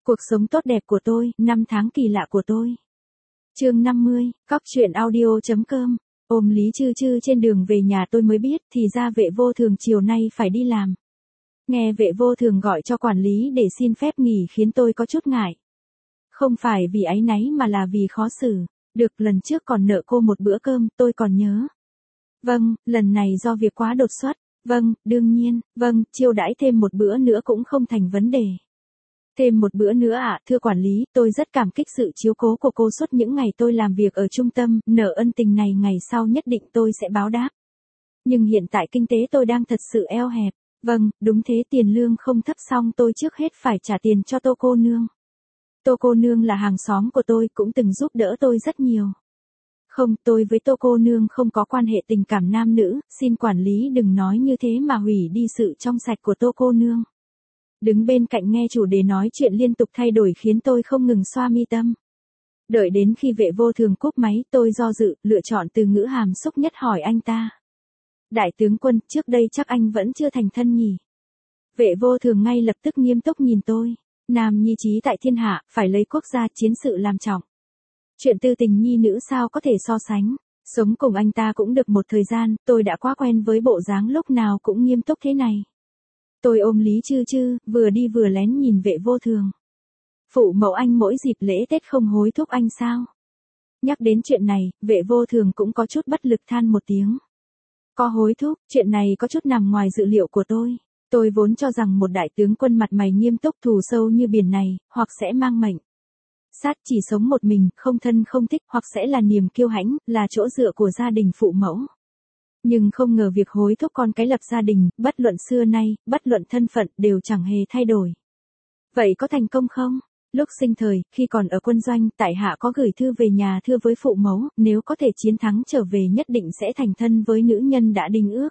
Cuộc sống tốt đẹp của tôi, năm tháng kỳ lạ của tôi. Chương 50, cóc truyện audio.com. Ôm Lý Chư Chư trên đường về nhà tôi mới biết thì ra Vệ Vô Thường chiều nay phải đi làm. Nghe Vệ Vô Thường gọi cho quản lý để xin phép nghỉ khiến tôi có chút ngại. Không phải vì áy náy mà là vì khó xử. Được, lần trước còn nợ cô một bữa cơm, tôi còn nhớ. Vâng, lần này do việc quá đột xuất. Vâng, đương nhiên, vâng, chiêu đãi thêm một bữa nữa cũng không thành vấn đề. Thêm một bữa nữa ạ, thưa quản lý, tôi rất cảm kích sự chiếu cố của cô suốt những ngày tôi làm việc ở trung tâm, nợ ân tình này ngày sau nhất định tôi sẽ báo đáp. Nhưng hiện tại kinh tế tôi đang thật sự eo hẹp. Vâng, đúng thế, tiền lương không thấp xong tôi trước hết phải trả tiền cho Tô cô nương. Tô cô nương là hàng xóm của tôi, cũng từng giúp đỡ tôi rất nhiều. Không, tôi với Tô cô nương không có quan hệ tình cảm nam nữ, xin quản lý đừng nói như thế mà hủy đi sự trong sạch của Tô cô nương. Đứng bên cạnh nghe chủ đề nói chuyện liên tục thay đổi khiến tôi không ngừng xoa mi tâm. Đợi đến khi Vệ Vô Thường cúp máy, tôi do dự, lựa chọn từ ngữ hàm xúc nhất hỏi anh ta. Đại tướng quân, trước đây chắc anh vẫn chưa thành thân nhỉ? Vệ Vô Thường ngay lập tức nghiêm túc nhìn tôi. Nam nhi trí tại thiên hạ, phải lấy quốc gia chiến sự làm trọng. Chuyện tư tình nhi nữ sao có thể so sánh. Sống cùng anh ta cũng được một thời gian, tôi đã quá quen với bộ dáng lúc nào cũng nghiêm túc thế này. Tôi ôm Lý Chư Chư, vừa đi vừa lén nhìn Vệ Vô Thường. Phụ mẫu anh mỗi dịp lễ Tết không hối thúc anh sao? Nhắc đến chuyện này, Vệ Vô Thường cũng có chút bất lực than một tiếng. Có hối thúc, chuyện này có chút nằm ngoài dự liệu của tôi. Tôi vốn cho rằng một đại tướng quân mặt mày nghiêm túc thù sâu như biển này, hoặc sẽ mang mệnh sát chỉ sống một mình, không thân không thích, hoặc sẽ là niềm kiêu hãnh, là chỗ dựa của gia đình phụ mẫu. Nhưng không ngờ việc hối thúc con cái lập gia đình, bất luận xưa nay, bất luận thân phận, đều chẳng hề thay đổi. Vậy có thành công không? Lúc sinh thời, khi còn ở quân doanh, tại hạ có gửi thư về nhà thưa với phụ mẫu, nếu có thể chiến thắng trở về nhất định sẽ thành thân với nữ nhân đã đính ước.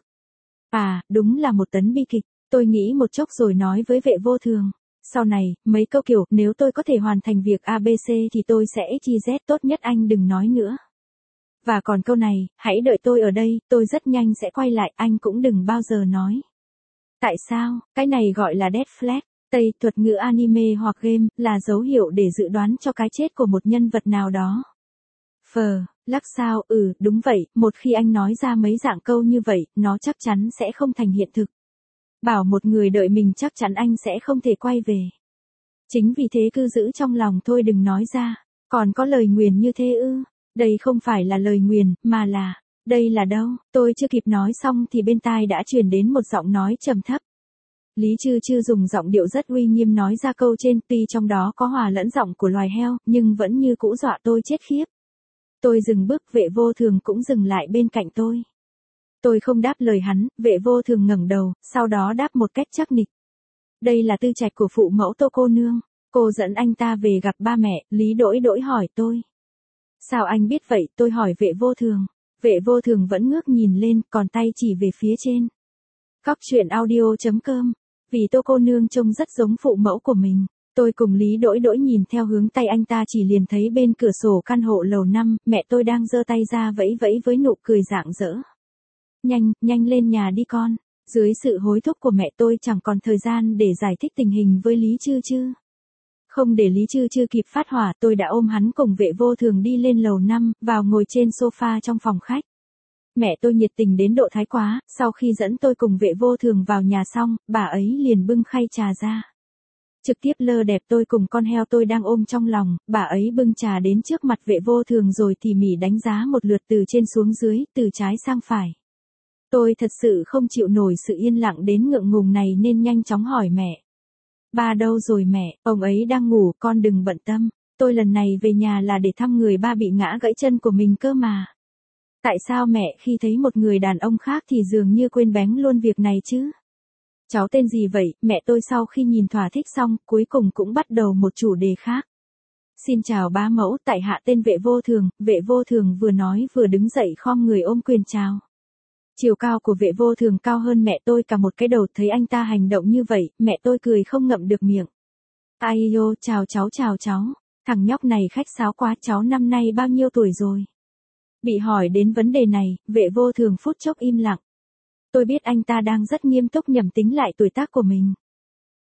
À, đúng là một tấn bi kịch, tôi nghĩ một chốc rồi nói với Vệ Vô Thường. Sau này, mấy câu kiểu, nếu tôi có thể hoàn thành việc ABC thì tôi sẽ XYZ, tốt nhất anh đừng nói nữa. Và còn câu này, hãy đợi tôi ở đây, tôi rất nhanh sẽ quay lại, anh cũng đừng bao giờ nói. Tại sao, cái này gọi là death flag, Tây thuật ngữ anime hoặc game, là dấu hiệu để dự đoán cho cái chết của một nhân vật nào đó. Lắc sao, đúng vậy, một khi anh nói ra mấy dạng câu như vậy, nó chắc chắn sẽ không thành hiện thực. Bảo một người đợi mình chắc chắn anh sẽ không thể quay về. Chính vì thế cứ giữ trong lòng thôi đừng nói ra. Còn có lời nguyền như thế ư? Đây không phải là lời nguyền, mà là, đây là đâu? Tôi chưa kịp nói xong thì bên tai đã truyền đến một giọng nói trầm thấp. Lý Chư Chư dùng giọng điệu rất uy nghiêm nói ra câu trên, tuy trong đó có hòa lẫn giọng của loài heo, nhưng vẫn như cũ dọa tôi chết khiếp. Tôi dừng bước, Vệ Vô Thường cũng dừng lại bên cạnh tôi. Tôi không đáp lời hắn, Vệ Vô Thường ngẩng đầu, sau đó đáp một cách chắc nịch. Đây là tư trạch của phụ mẫu Tô cô nương. Cô dẫn anh ta về gặp ba mẹ, Lý Đỗi Đỗi hỏi tôi. Sao anh biết vậy, tôi hỏi Vệ Vô Thường. Vệ Vô Thường vẫn ngước nhìn lên, còn tay chỉ về phía trên. Cóc truyện audio.com. Vì Tô cô nương trông rất giống phụ mẫu của mình. Tôi cùng Lý Đỗi Đỗi nhìn theo hướng tay anh ta chỉ liền thấy bên cửa sổ căn hộ lầu 5, mẹ tôi đang giơ tay ra vẫy vẫy với nụ cười rạng rỡ. Nhanh lên nhà đi con. Dưới sự hối thúc của mẹ tôi chẳng còn thời gian để giải thích tình hình với Lý Chư Chư. Không để Lý Chư Chư kịp phát hỏa, tôi đã ôm hắn cùng Vệ Vô Thường đi lên lầu 5, vào ngồi trên sofa trong phòng khách. Mẹ tôi nhiệt tình đến độ thái quá, sau khi dẫn tôi cùng Vệ Vô Thường vào nhà xong, bà ấy liền bưng khay trà ra. Trực tiếp lơ đẹp tôi cùng con heo tôi đang ôm trong lòng, bà ấy bưng trà đến trước mặt Vệ Vô Thường rồi tỉ mỉ đánh giá một lượt từ trên xuống dưới, từ trái sang phải. Tôi thật sự không chịu nổi sự yên lặng đến ngượng ngùng này nên nhanh chóng hỏi mẹ. Ba đâu rồi mẹ, ông ấy đang ngủ, con đừng bận tâm. Tôi lần này về nhà là để thăm người ba bị ngã gãy chân của mình cơ mà. Tại sao mẹ khi thấy một người đàn ông khác thì dường như quên bén luôn việc này chứ? Cháu tên gì vậy? Mẹ tôi sau khi nhìn thỏa thích xong, cuối cùng cũng bắt đầu một chủ đề khác. Xin chào bá mẫu, tại hạ tên Vệ Vô Thường. Vệ Vô Thường vừa nói vừa đứng dậy khom người ôm quyền chào. Chiều cao của Vệ Vô Thường cao hơn mẹ tôi cả một cái đầu, thấy anh ta hành động như vậy, mẹ tôi cười không ngậm được miệng. Ai yo, chào cháu. Thằng nhóc này khách sáo quá, cháu năm nay bao nhiêu tuổi rồi? Bị hỏi đến vấn đề này, Vệ Vô Thường phút chốc im lặng. Tôi biết anh ta đang rất nghiêm túc nhẩm tính lại tuổi tác của mình.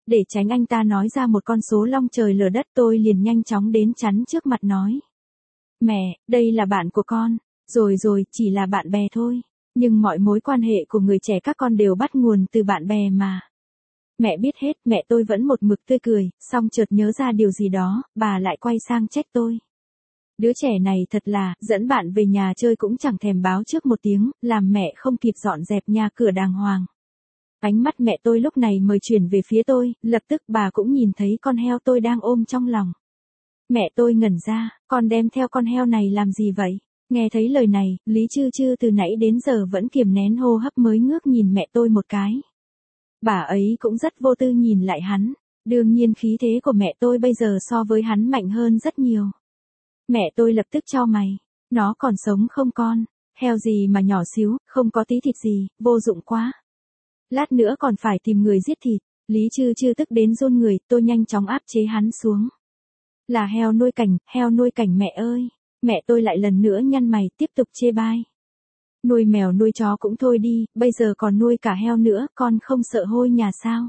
Để tránh anh ta nói ra một con số long trời lở đất, tôi liền nhanh chóng đến chắn trước mặt nói. Mẹ, đây là bạn của con. Rồi rồi, chỉ là bạn bè thôi. Nhưng mọi mối quan hệ của người trẻ các con đều bắt nguồn từ bạn bè mà. Mẹ biết hết, mẹ tôi vẫn một mực tươi cười, xong chợt nhớ ra điều gì đó, bà lại quay sang trách tôi. Đứa trẻ này thật là, dẫn bạn về nhà chơi cũng chẳng thèm báo trước một tiếng, làm mẹ không kịp dọn dẹp nhà cửa đàng hoàng. Ánh mắt mẹ tôi lúc này mới chuyển về phía tôi, lập tức bà cũng nhìn thấy con heo tôi đang ôm trong lòng. Mẹ tôi ngẩn ra, con đem theo con heo này làm gì vậy? Nghe thấy lời này, Lý Chư Chư từ nãy đến giờ vẫn kiềm nén hô hấp mới ngước nhìn mẹ tôi một cái. Bà ấy cũng rất vô tư nhìn lại hắn. Đương nhiên khí thế của mẹ tôi bây giờ so với hắn mạnh hơn rất nhiều. Mẹ tôi lập tức chau mày. Nó còn sống không con? Heo gì mà nhỏ xíu, không có tí thịt gì, vô dụng quá. Lát nữa còn phải tìm người giết thịt. Lý Chư Chư tức đến run người, tôi nhanh chóng áp chế hắn xuống. Là heo nuôi cảnh mẹ ơi. Mẹ tôi lại lần nữa nhăn mày tiếp tục chê bai. Nuôi mèo nuôi chó cũng thôi đi, bây giờ còn nuôi cả heo nữa, con không sợ hôi nhà sao?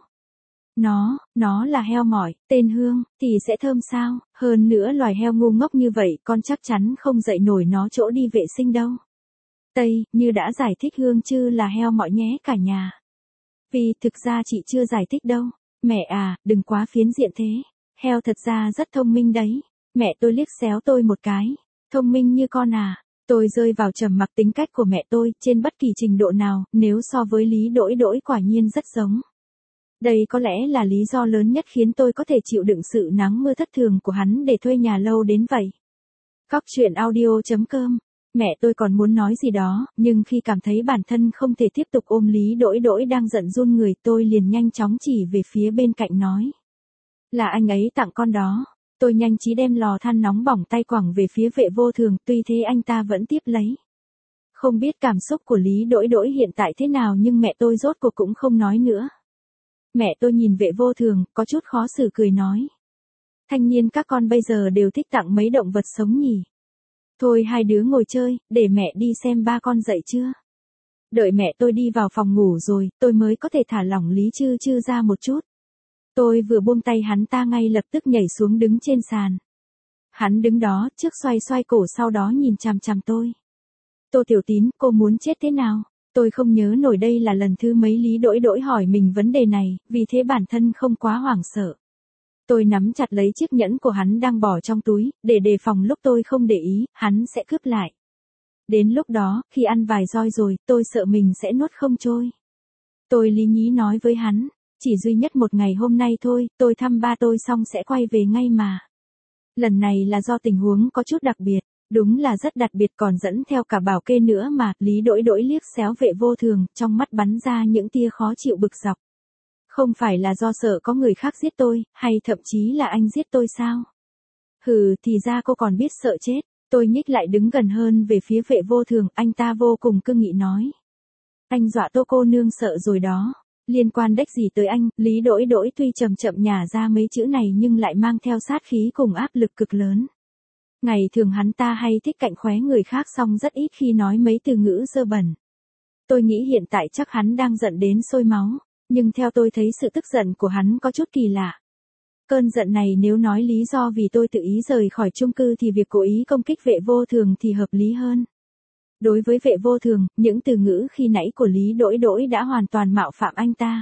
Nó là heo mỏi, tên Hương, thì sẽ thơm sao? Hơn nữa loài heo ngu ngốc như vậy, con chắc chắn không dạy nổi nó chỗ đi vệ sinh đâu. Tây, như đã giải thích Hương Chư là heo mỏi nhé cả nhà. Vì thực ra chị chưa giải thích đâu. Mẹ à, đừng quá phiến diện thế. Heo thật ra rất thông minh đấy. Mẹ tôi liếc xéo tôi một cái. Thông minh như con à? Tôi rơi vào trầm mặc, tính cách của mẹ tôi, trên bất kỳ trình độ nào, nếu so với Lý Đỗi Đỗi quả nhiên rất giống. Đây có lẽ là lý do lớn nhất khiến tôi có thể chịu đựng sự nắng mưa thất thường của hắn để thuê nhà lâu đến vậy. Cóc truyện audio.com. Mẹ tôi còn muốn nói gì đó, nhưng khi cảm thấy bản thân không thể tiếp tục ôm Lý Đỗi Đỗi đang giận run người, tôi liền nhanh chóng chỉ về phía bên cạnh nói. Là anh ấy tặng con đó. Tôi nhanh trí đem lò than nóng bỏng tay quẳng về phía Vệ Vô Thường, tuy thế anh ta vẫn tiếp lấy. Không biết cảm xúc của Lý Đỗi Đỗi hiện tại thế nào nhưng mẹ tôi rốt cuộc cũng không nói nữa. Mẹ tôi nhìn Vệ Vô Thường, có chút khó xử cười nói. Thanh niên các con bây giờ đều thích tặng mấy động vật sống nhỉ. Thôi hai đứa ngồi chơi, để mẹ đi xem ba con dậy chưa. Đợi mẹ tôi đi vào phòng ngủ rồi, tôi mới có thể thả lỏng Lý Chư Chư ra một chút. Tôi vừa buông tay hắn ta ngay lập tức nhảy xuống đứng trên sàn. Hắn đứng đó, trước xoay xoay cổ sau đó nhìn chằm chằm tôi. Tô Tiểu Tín, cô muốn chết thế nào? Tôi không nhớ nổi đây là lần thứ mấy Lý Đỗi Đỗi hỏi mình vấn đề này, vì thế bản thân không quá hoảng sợ. Tôi nắm chặt lấy chiếc nhẫn của hắn đang bỏ trong túi, để đề phòng lúc tôi không để ý, hắn sẽ cướp lại. Đến lúc đó, khi ăn vài roi rồi, tôi sợ mình sẽ nuốt không trôi. Tôi lý nhí nói với hắn, chỉ duy nhất một ngày hôm nay thôi, tôi thăm ba tôi xong sẽ quay về ngay mà. Lần này là do tình huống có chút đặc biệt, đúng là rất đặc biệt, còn dẫn theo cả bảo kê nữa mà. Lý Đỗi Đỗi liếc xéo Vệ Vô Thường, trong mắt bắn ra những tia khó chịu bực dọc. Không phải là do sợ có người khác giết tôi, hay thậm chí là anh giết tôi sao? Hừ, thì ra cô còn biết sợ chết. Tôi nhích lại đứng gần hơn về phía Vệ Vô Thường, anh ta vô cùng cương nghị nói. Anh dọa Tô cô nương sợ rồi đó. Liên quan đếch gì tới anh? Lý Đỗi Đỗi tuy chậm chậm nhả ra mấy chữ này nhưng lại mang theo sát khí cùng áp lực cực lớn. Ngày thường hắn ta hay thích cạnh khóe người khác xong rất ít khi nói mấy từ ngữ dơ bẩn. Tôi nghĩ hiện tại chắc hắn đang giận đến sôi máu, nhưng theo tôi thấy sự tức giận của hắn có chút kỳ lạ. Cơn giận này nếu nói lý do vì tôi tự ý rời khỏi chung cư thì việc cố ý công kích Vệ Vô Thường thì hợp lý hơn. Đối với Vệ Vô Thường, những từ ngữ khi nãy của Lý Đỗi Đỗi đã hoàn toàn mạo phạm anh ta.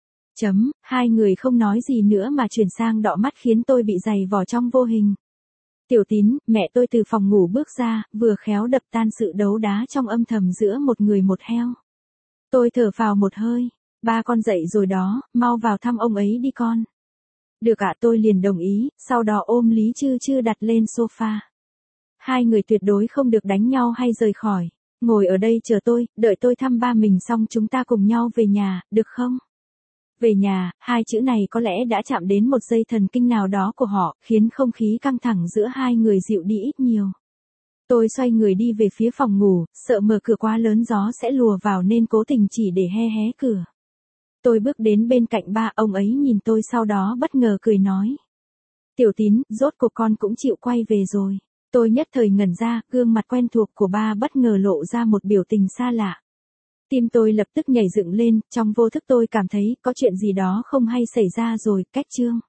Hai người không nói gì nữa mà chuyển sang đọ mắt khiến tôi bị giày vò trong vô hình. Tiểu Tín, mẹ tôi từ phòng ngủ bước ra, vừa khéo đập tan sự đấu đá trong âm thầm giữa một người một heo. Tôi thở phào một hơi, ba con dậy rồi đó, mau vào thăm ông ấy đi con. Được ạ, tôi liền đồng ý, sau đó ôm Lý Chư Chư đặt lên sofa. Hai người tuyệt đối không được đánh nhau hay rời khỏi. Ngồi ở đây chờ tôi, đợi tôi thăm ba mình xong chúng ta cùng nhau về nhà, được không? Về nhà, hai chữ này có lẽ đã chạm đến một dây thần kinh nào đó của họ, khiến không khí căng thẳng giữa hai người dịu đi ít nhiều. Tôi xoay người đi về phía phòng ngủ, sợ mở cửa quá lớn gió sẽ lùa vào nên cố tình chỉ để hé hé cửa. Tôi bước đến bên cạnh ba, ông ấy nhìn tôi sau đó bất ngờ cười nói. Tiểu Tín, rốt cuộc con cũng chịu quay về rồi. Tôi nhất thời ngẩn ra, gương mặt quen thuộc của ba bất ngờ lộ ra một biểu tình xa lạ. Tim tôi lập tức nhảy dựng lên, trong vô thức tôi cảm thấy có chuyện gì đó không hay xảy ra rồi, cách Trương.